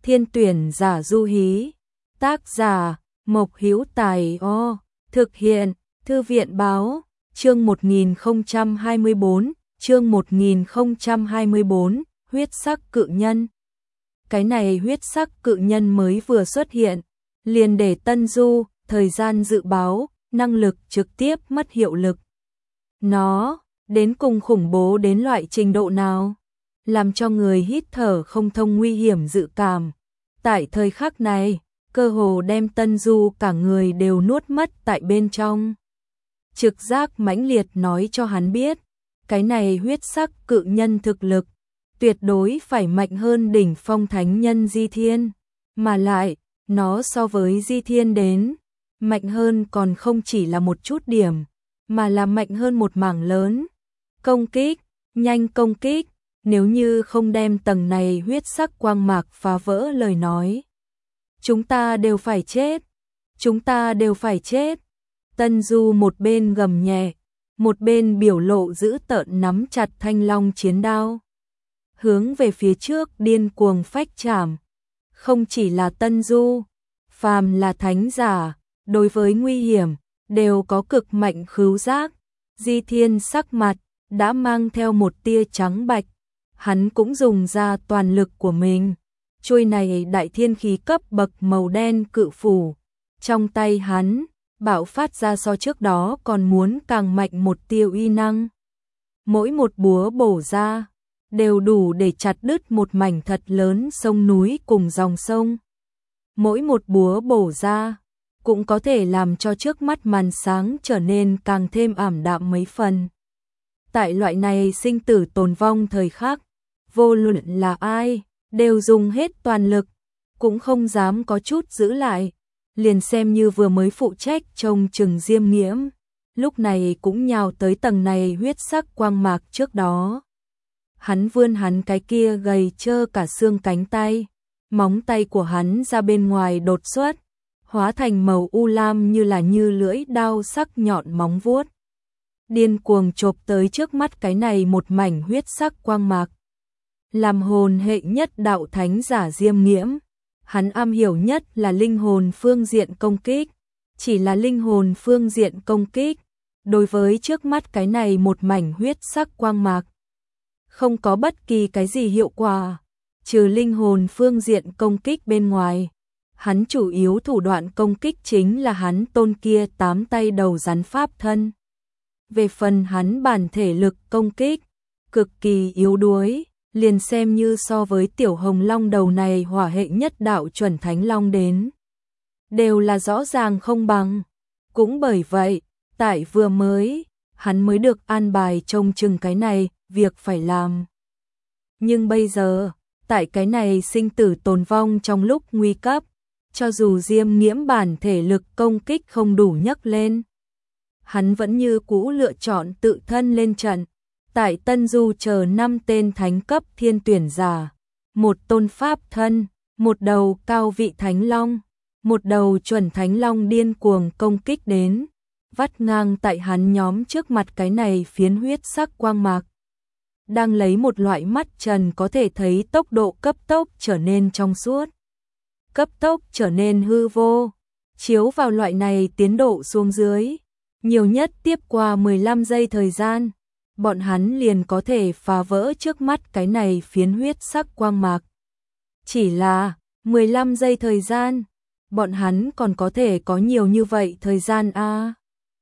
Thiên tuyển giả du hí. Tác giả Mộc Hữu Tài. Thực hiện Thư viện báo. Chương 1024, chương 1024, huyết sắc cự nhân. Cái này huyết sắc cự nhân mới vừa xuất hiện, liền để Tân Du, thời gian dự báo, năng lực trực tiếp mất hiệu lực. Nó, đến cùng khủng bố đến loại trình độ nào? Làm cho người hít thở không thông nguy hiểm dự cảm. Tại thời khắc này, cơ hồ đem Tân Du cả người đều nuốt mất tại bên trong. Trực giác mãnh liệt nói cho hắn biết, cái này huyết sắc cự nhân thực lực, tuyệt đối phải mạnh hơn đỉnh phong thánh nhân Di Thiên. Mà lại, nó so với Di Thiên đến, mạnh hơn còn không chỉ là một chút điểm, mà là mạnh hơn một mảng lớn. Công kích, nhanh công kích, nếu như không đem tầng này huyết sắc quang mạc phá vỡ lời nói. Chúng ta đều phải chết, chúng ta đều phải chết. Tân Du một bên gầm nhẹ, một bên biểu lộ dữ tợn nắm chặt thanh long chiến đao. Hướng về phía trước điên cuồng phách chạm. Không chỉ là Tân Du, phàm là thánh giả, đối với nguy hiểm, đều có cực mạnh khứu giác. Di Thiên sắc mặt, đã mang theo một tia trắng bạch. Hắn cũng dùng ra toàn lực của mình. Chuôi này đại thiên khí cấp bậc màu đen cự phủ. Trong tay hắn, bạo phát ra so trước đó còn muốn càng mạnh một tia uy năng. Mỗi một búa bổ ra, đều đủ để chặt đứt một mảnh thật lớn sông núi cùng dòng sông. Mỗi một búa bổ ra, cũng có thể làm cho trước mắt màn sáng trở nên càng thêm ảm đạm mấy phần. Tại loại này sinh tử tồn vong thời khắc, vô luận là ai, đều dùng hết toàn lực, cũng không dám có chút giữ lại. Liền xem như vừa mới phụ trách trông chừng Diêm Nghiễm, lúc này cũng nhào tới tầng này huyết sắc quang mạc trước đó. Hắn vươn hắn cái kia gầy trơ cả xương cánh tay, móng tay của hắn ra bên ngoài đột xuất, hóa thành màu u lam như lưỡi đao sắc nhọn móng vuốt. Điên cuồng chộp tới trước mắt cái này một mảnh huyết sắc quang mạc. Làm hồn hệ nhất đạo thánh giả Diêm Nghiễm, hắn am hiểu nhất là linh hồn phương diện công kích, chỉ là linh hồn phương diện công kích, đối với trước mắt cái này một mảnh huyết sắc quang mạc, không có bất kỳ cái gì hiệu quả, trừ linh hồn phương diện công kích bên ngoài. Hắn chủ yếu thủ đoạn công kích chính là hắn tôn kia 8 tay đầu rắn pháp thân. Về phần hắn bản thể lực công kích, cực kỳ yếu đuối. Liền xem như so với tiểu hồng long đầu này hỏa hệ nhất đạo chuẩn thánh long đến, đều là rõ ràng không bằng. Cũng bởi vậy, tại vừa mới, hắn mới được an bài trông chừng cái này, việc phải làm. Nhưng bây giờ, tại cái này sinh tử tồn vong trong lúc nguy cấp, cho dù Diêm Nghiễm bản thể lực công kích không đủ nhấc lên, hắn vẫn như cũ lựa chọn tự thân lên trận. Tại Tân Du chờ 5 tên thánh cấp thiên tuyển giả, một tôn pháp thân, một đầu cao vị thánh long, một đầu chuẩn thánh long điên cuồng công kích đến, vắt ngang tại hắn nhóm trước mặt cái này phiến huyết sắc quang mạc. Đang lấy một loại mắt trần có thể thấy tốc độ cấp tốc trở nên trong suốt, cấp tốc trở nên hư vô, chiếu vào loại này tiến độ xuống dưới, nhiều nhất tiếp qua 15 giây thời gian. Bọn hắn liền có thể phá vỡ trước mắt cái này phiến huyết sắc quang mạc. Chỉ là 15 giây thời gian, bọn hắn còn có thể có nhiều như vậy thời gian a.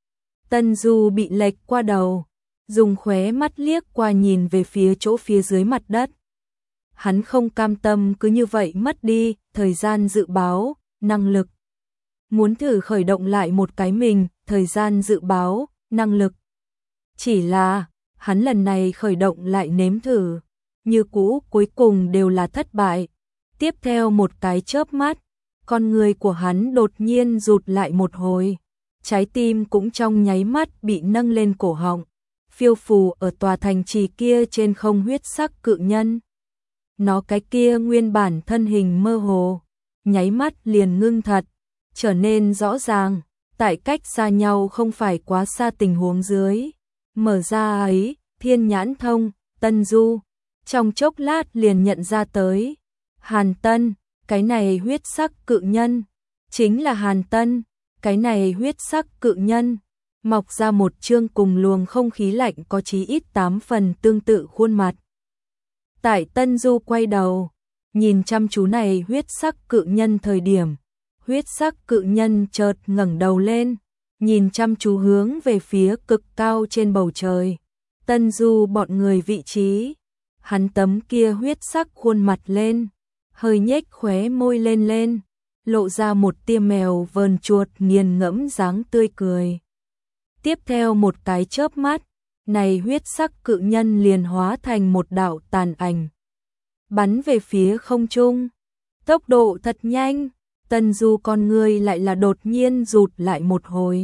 Tân Du bị lệch qua đầu, dùng khóe mắt liếc qua nhìn về phía chỗ phía dưới mặt đất. Hắn không cam tâm cứ như vậy mất đi thời gian dự báo, năng lực. Muốn thử khởi động lại một cái mình, thời gian dự báo, năng lực. Chỉ là hắn lần này khởi động lại nếm thử, như cũ cuối cùng đều là thất bại. Tiếp theo một cái chớp mắt, con người của hắn đột nhiên rụt lại một hồi, trái tim cũng trong nháy mắt bị nâng lên cổ họng, phiêu phù ở tòa thành trì kia trên không huyết sắc cự nhân. Nó cái kia nguyên bản thân hình mơ hồ, nháy mắt liền ngưng thật, trở nên rõ ràng, tại cách xa nhau không phải quá xa tình huống dưới. Mở ra ấy, thiên nhãn thông, Tân Du, trong chốc lát liền nhận ra tới. Hàn Tân, cái này huyết sắc cự nhân, chính là Hàn Tân, cái này huyết sắc cự nhân, mọc ra một trương cùng luồng không khí lạnh có chí ít 8 phần tương tự khuôn mặt. Tại Tân Du quay đầu, nhìn chăm chú này huyết sắc cự nhân thời điểm, huyết sắc cự nhân chợt ngẩng đầu lên, nhìn chăm chú hướng về phía cực cao trên bầu trời. Tân Du bọn người vị trí, hắn tấm kia huyết sắc khuôn mặt lên, hơi nhếch khóe môi lên, lộ ra một tia mèo vờn chuột nghiền ngẫm dáng tươi cười. Tiếp theo một cái chớp mắt, này huyết sắc cự nhân liền hóa thành một đạo tàn ảnh, bắn về phía không trung. Tốc độ thật nhanh, Tân Du con người lại là đột nhiên rụt lại một hồi.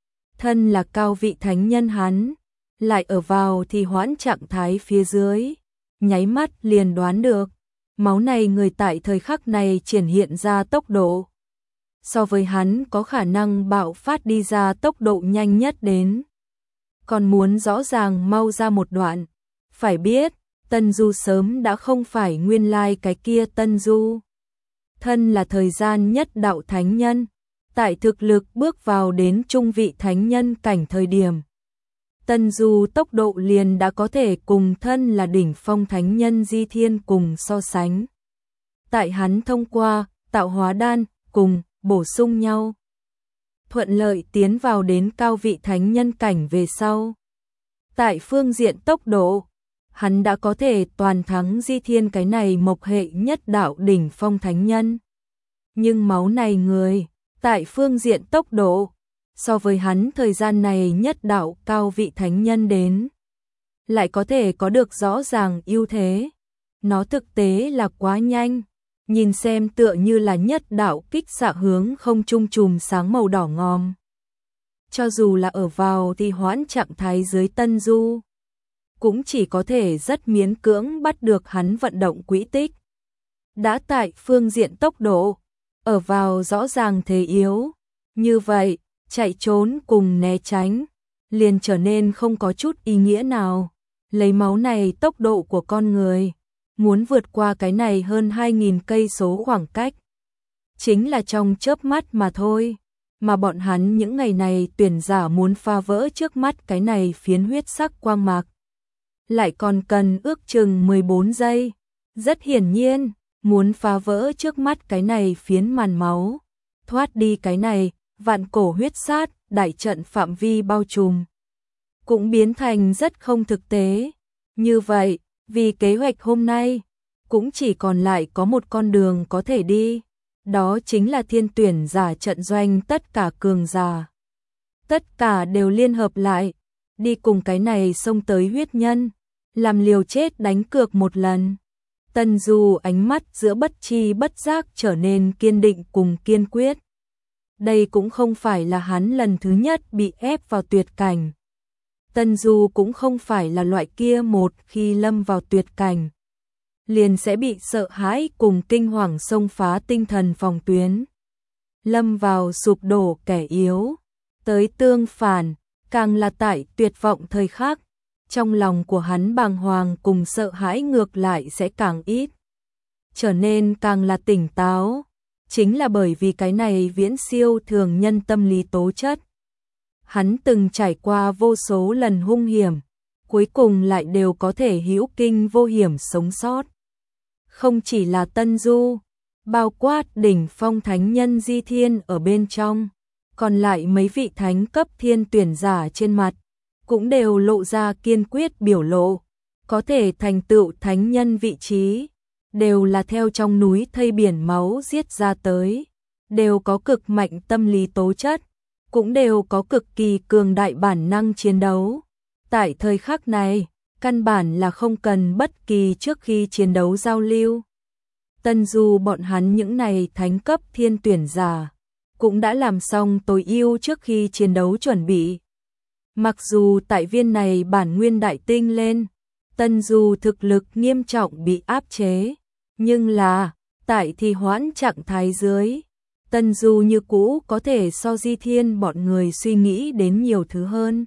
Thân là cao vị thánh nhân hắn, lại ở vào thì hoãn trạng thái phía dưới, nháy mắt liền đoán được, máu này người tại thời khắc này triển hiện ra tốc độ. So với hắn có khả năng bạo phát đi ra tốc độ nhanh nhất đến. Còn muốn rõ ràng mau ra một đoạn, phải biết, Tân Du sớm đã không phải nguyên lai cái kia Tân Du. Thân là thời gian nhất đạo thánh nhân, tại thực lực bước vào đến trung vị thánh nhân cảnh thời điểm. Tân Du tốc độ liền đã có thể cùng thân là đỉnh phong thánh nhân Di Thiên cùng so sánh. Tại hắn thông qua, tạo hóa đan, cùng, bổ sung nhau. Thuận lợi tiến vào đến cao vị thánh nhân cảnh về sau. Tại phương diện tốc độ, hắn đã có thể toàn thắng Di Thiên cái này mộc hệ nhất đạo đỉnh phong thánh nhân. Nhưng máu này người, tại phương diện tốc độ, so với hắn thời gian này nhất đạo cao vị thánh nhân đến, lại có thể có được rõ ràng ưu thế. Nó thực tế là quá nhanh, nhìn xem tựa như là nhất đạo kích xạ hướng không trung chùm sáng màu đỏ ngòm. Cho dù là ở vào thì hoãn trạng thái dưới Tân Du, cũng chỉ có thể rất miễn cưỡng bắt được hắn vận động quỹ tích. Đã tại phương diện tốc độ, ở vào rõ ràng thế yếu, như vậy, chạy trốn cùng né tránh, liền trở nên không có chút ý nghĩa nào. Lấy máu này tốc độ của con người, muốn vượt qua cái này hơn 2.000 cây số khoảng cách, chính là trong chớp mắt mà thôi. Mà bọn hắn những ngày này tuyển giả muốn phá vỡ trước mắt cái này phiến huyết sắc quang mạc, lại còn cần ước chừng 14 giây. Rất hiển nhiên, muốn phá vỡ trước mắt cái này phiến màn máu, thoát đi cái này vạn cổ huyết sát, đại trận phạm vi bao trùm, cũng biến thành rất không thực tế. Như vậy, vì kế hoạch hôm nay, cũng chỉ còn lại có một con đường có thể đi, đó chính là thiên tuyển giả trận doanh tất cả cường giả. Tất cả đều liên hợp lại, đi cùng cái này xông tới huyết nhân, làm liều chết đánh cược một lần. Tân Du ánh mắt giữa bất chi bất giác trở nên kiên định cùng kiên quyết. Đây cũng không phải là hắn lần thứ nhất bị ép vào tuyệt cảnh. Tân Du cũng không phải là loại kia một khi lâm vào tuyệt cảnh, liền sẽ bị sợ hãi cùng kinh hoàng xông phá tinh thần phòng tuyến, lâm vào sụp đổ kẻ yếu. Tới tương phản, càng là tại tuyệt vọng thời khắc, trong lòng của hắn bàng hoàng cùng sợ hãi ngược lại sẽ càng ít, trở nên càng là tỉnh táo. Chính là bởi vì cái này viễn siêu thường nhân tâm lý tố chất. Hắn từng trải qua vô số lần hung hiểm, cuối cùng lại đều có thể hữu kinh vô hiểm sống sót. Không chỉ là Tân Du, bao quát đỉnh phong thánh nhân Di Thiên ở bên trong, còn lại mấy vị thánh cấp thiên tuyển giả trên mặt, cũng đều lộ ra kiên quyết biểu lộ, có thể thành tựu thánh nhân vị trí, đều là theo trong núi thây biển máu giết ra tới, đều có cực mạnh tâm lý tố chất, cũng đều có cực kỳ cường đại bản năng chiến đấu. Tại thời khắc này, căn bản là không cần bất kỳ trước khi chiến đấu giao lưu. Tân Du bọn hắn những này thánh cấp thiên tuyển giả, cũng đã làm xong tối ưu trước khi chiến đấu chuẩn bị. Mặc dù tại viên này bản nguyên đại tinh lên, Tân Du thực lực nghiêm trọng bị áp chế, nhưng là, tại thì hoãn trạng thái dưới, Tân Du như cũ có thể so Di Thiên bọn người suy nghĩ đến nhiều thứ hơn,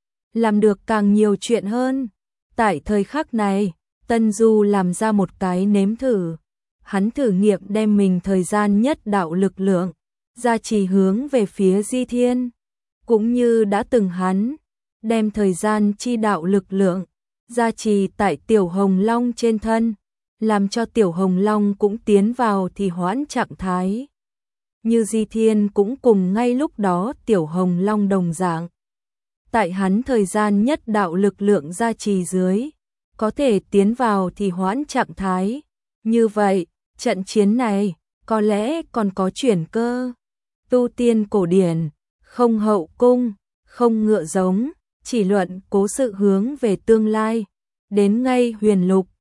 làm được càng nhiều chuyện hơn. Tại thời khắc này, Tân Du làm ra một cái nếm thử. hắn thử nghiệm đem mình thời gian nhất đạo lực lượng, gia trì hướng về phía Di Thiên, cũng như đã từng hắn, đem thời gian chi đạo lực lượng, gia trì tại Tiểu Hồng Long trên thân, làm cho Tiểu Hồng Long cũng tiến vào thì hoãn trạng thái. Như Di Thiên cũng cùng ngay lúc đó Tiểu Hồng Long đồng dạng. Tại hắn thời gian nhất đạo lực lượng gia trì dưới, có thể tiến vào thì hoãn trạng thái. Như vậy, trận chiến này, có lẽ còn có chuyển cơ. Tu tiên cổ điển, không hậu cung, không ngựa giống, chỉ luận cố sự hướng về tương lai. Đến ngay huyền lục,